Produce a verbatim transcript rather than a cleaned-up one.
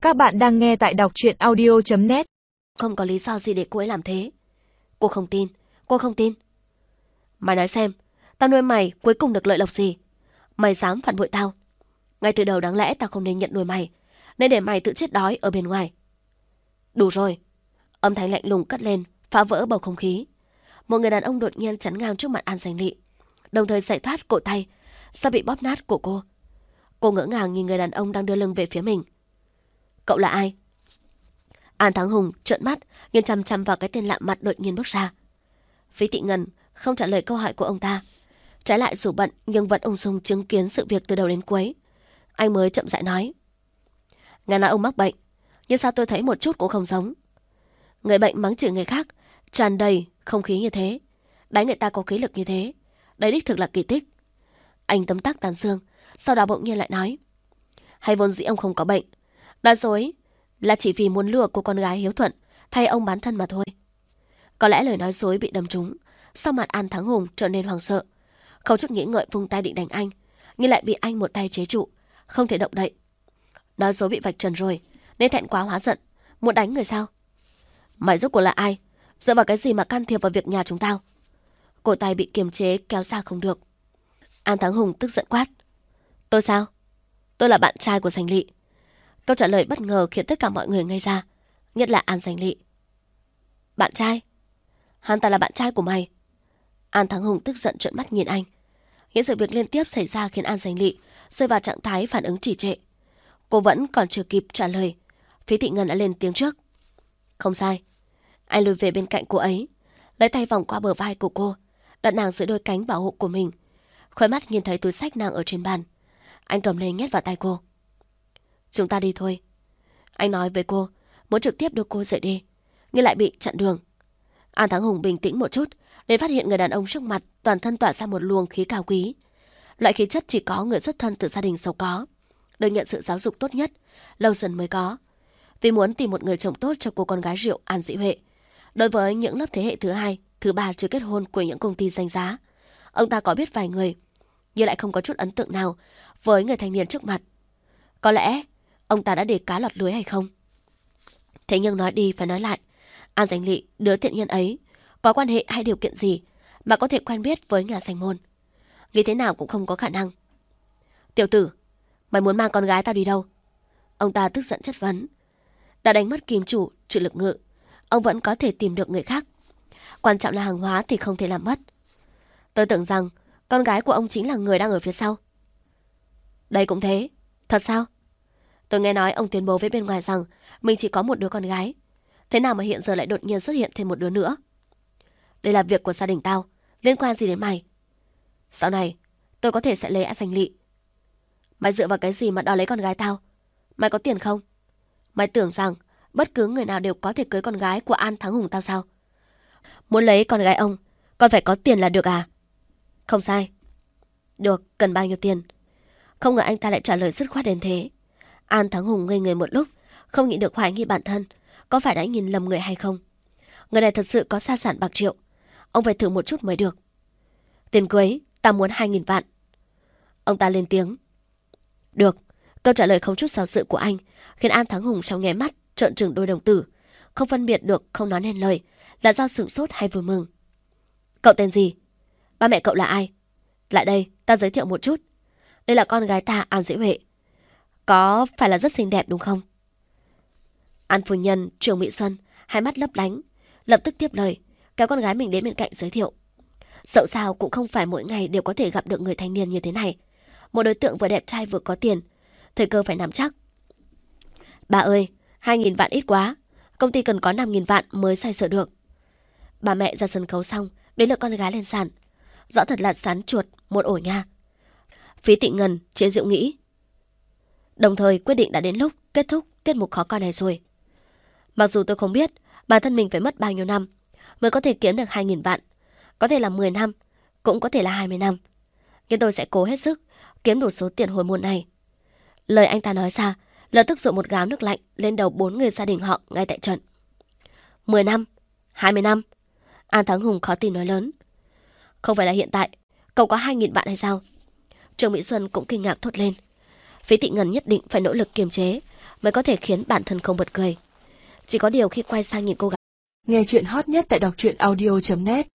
Các bạn đang nghe tại đọc truyện audio chấm net. Không có lý do gì để cô ấy làm thế. Cô không tin, cô không tin. Mày nói xem, tao nuôi mày cuối cùng được lợi lộc gì? Mày dám phản bội tao. Ngay từ đầu đáng lẽ tao không nên nhận nuôi mày, nên để mày tự chết đói ở bên ngoài. Đủ rồi. Âm thanh lạnh lùng cất lên, phá vỡ bầu không khí. Một người đàn ông đột nhiên chắn ngang trước mặt An Giành Lị, đồng thời giải thoát cổ tay sao bị bóp nát của cô. Cô ngỡ ngàng nhìn người đàn ông đang đưa lưng về phía mình. Cậu là ai? An Thắng Hùng trợn mắt nhìn chằm chằm vào cái tên lạ mặt đột nhiên bước ra. Phí Tị Ngân không trả lời câu hỏi của ông ta, trái lại dù bận nhưng vẫn ung dung chứng kiến sự việc từ đầu đến cuối. Anh mới chậm rãi nói: Nghe nói ông mắc bệnh, nhưng sao tôi thấy một chút cũng không giống. Người bệnh mắng chửi người khác, tràn đầy không khí như thế, đánh người ta có khí lực như thế, đấy đích thực là kỳ tích. Anh tấm tắc tàn xương, sau đó bỗng nhiên lại nói: Hay vốn dĩ ông không có bệnh, nói dối là chỉ vì muốn lừa cô con gái hiếu thuận thay ông bán thân mà thôi. Có lẽ lời nói dối bị đâm trúng, sau mặt An Thắng Hùng trở nên hoảng sợ, không chút nghĩ ngợi vung tay định đánh anh, nhưng lại bị anh một tay chế trụ, không thể động đậy. Nói dối bị vạch trần rồi nên thẹn quá hóa giận, muốn đánh người sao? Mày rốt cuộc là ai? Dựa vào cái gì mà can thiệp vào việc nhà chúng tao? Cổ tay bị kiềm chế kéo ra không được. An Thắng Hùng tức giận quát: Tôi sao? Tôi là bạn trai của Giành Lị. Câu trả lời bất ngờ khiến tất cả mọi người ngây ra, nhất là An Giành Lị. Bạn trai? Hắn ta là bạn trai của mày? An Thắng Hùng tức giận trợn mắt nhìn anh. Những sự việc liên tiếp xảy ra khiến An Giành Lị rơi vào trạng thái phản ứng trì trệ. Cô vẫn còn chưa kịp trả lời, Phí Tị Ngân đã lên tiếng trước. Không sai. Anh lùi về bên cạnh cô ấy, lấy tay vòng qua bờ vai của cô, đặt nàng dưới đôi cánh bảo hộ của mình. Khóe mắt nhìn thấy túi xách nàng ở trên bàn, anh cầm lên nhét vào tay cô. Chúng ta đi thôi. Anh nói với cô, muốn trực tiếp đưa cô rời đi, nhưng lại bị chặn đường. An Thắng Hùng bình tĩnh một chút để phát hiện người đàn ông trước mặt toàn thân tỏa ra một luồng khí cao quý. Loại khí chất chỉ có người xuất thân từ gia đình giàu có, được nhận sự giáo dục tốt nhất, lâu dần mới có. Vì muốn tìm một người chồng tốt cho cô con gái rượu An Dĩ Huệ, đối với những lớp thế hệ thứ hai, thứ ba chưa kết hôn của những công ty danh giá, ông ta có biết vài người, nhưng lại không có chút ấn tượng nào với người thanh niên trước mặt. Có lẽ ông ta đã để cá lọt lưới hay không? Thế nhưng nói đi phải nói lại, An Giành Lị, đứa tiện nhân ấy, có quan hệ hay điều kiện gì mà có thể quen biết với nhà danh môn? Nghĩ thế nào cũng không có khả năng. Tiểu tử, mày muốn mang con gái tao đi đâu? Ông ta tức giận chất vấn. Đã đánh mất kim chủ, trụ lực ngự, ông vẫn có thể tìm được người khác. Quan trọng là hàng hóa thì không thể làm mất. Tôi tưởng rằng con gái của ông chính là người đang ở phía sau. Đây cũng thế. Thật sao? Tôi nghe nói ông tuyên bố với bên ngoài rằng mình chỉ có một đứa con gái. Thế nào mà hiện giờ lại đột nhiên xuất hiện thêm một đứa nữa? Đây là việc của gia đình tao, liên quan gì đến mày? Sau này tôi có thể sẽ lấy An Giành Lị. Mày dựa vào cái gì mà đòi lấy con gái tao? Mày có tiền không? Mày tưởng rằng bất cứ người nào đều có thể cưới con gái của An Thắng Hùng tao sao? Muốn lấy con gái ông còn phải có tiền là được à? Không sai. Được, cần bao nhiêu tiền? Không ngờ anh ta lại trả lời dứt khoát đến thế. An Thắng Hùng ngây người một lúc, không nghĩ được hoài nghi bản thân có phải đã nhìn lầm người hay không. Người này thật sự có gia sản bạc triệu, ông phải thử một chút mới được. Tiền cưới, ta muốn hai nghìn vạn. Ông ta lên tiếng. Được. Câu trả lời không chút xào dự của anh khiến An Thắng Hùng trong nháy mắt trợn trừng đôi đồng tử, không phân biệt được, không nói nên lời là do sửng sốt hay vui mừng. Cậu tên gì? Ba mẹ cậu là ai? Lại đây, ta giới thiệu một chút. Đây là con gái ta, An Dĩ Huệ. Có phải là rất xinh đẹp đúng không? An phu nhân Trường Mỹ Xuân hai mắt lấp lánh, lập tức tiếp lời, kéo con gái mình đến bên cạnh giới thiệu. Dẫu sao cũng không phải mỗi ngày đều có thể gặp được người thanh niên như thế này, một đối tượng vừa đẹp trai vừa có tiền, thời cơ phải nắm chắc. Bà ơi, hai nghìn vạn ít quá, công ty cần có năm nghìn vạn mới xoay sở được. Bà mẹ ra sân khấu xong, đến lượt con gái lên sàn. Rõ thật là sán chuột một ổ nha. Phí Tị Ngân chế giễu nghĩ. Đồng thời quyết định đã đến lúc kết thúc tiết mục khó coi này rồi. Mặc dù tôi không biết bản thân mình phải mất bao nhiêu năm mới có thể kiếm được hai nghìn vạn, có thể là mười năm, cũng có thể là hai mươi năm, nhưng tôi sẽ cố hết sức kiếm đủ số tiền hồi môn này. Lời anh ta nói ra lập tức dội một gáo nước lạnh lên đầu bốn người gia đình họ ngay tại trận. Mười năm, hai mươi năm. An Thắng Hùng khó tin nói lớn. Không phải là hiện tại cậu có hai nghìn vạn hay sao? Trường Mỹ Xuân cũng kinh ngạc thốt lên. Phí Tị Ngân nhất định phải nỗ lực kiềm chế, mới có thể khiến bản thân không bật cười. Chỉ có điều khi quay sang nhìn cô gái. Nghe chuyện hot nhất tại đọc truyện audio chấm net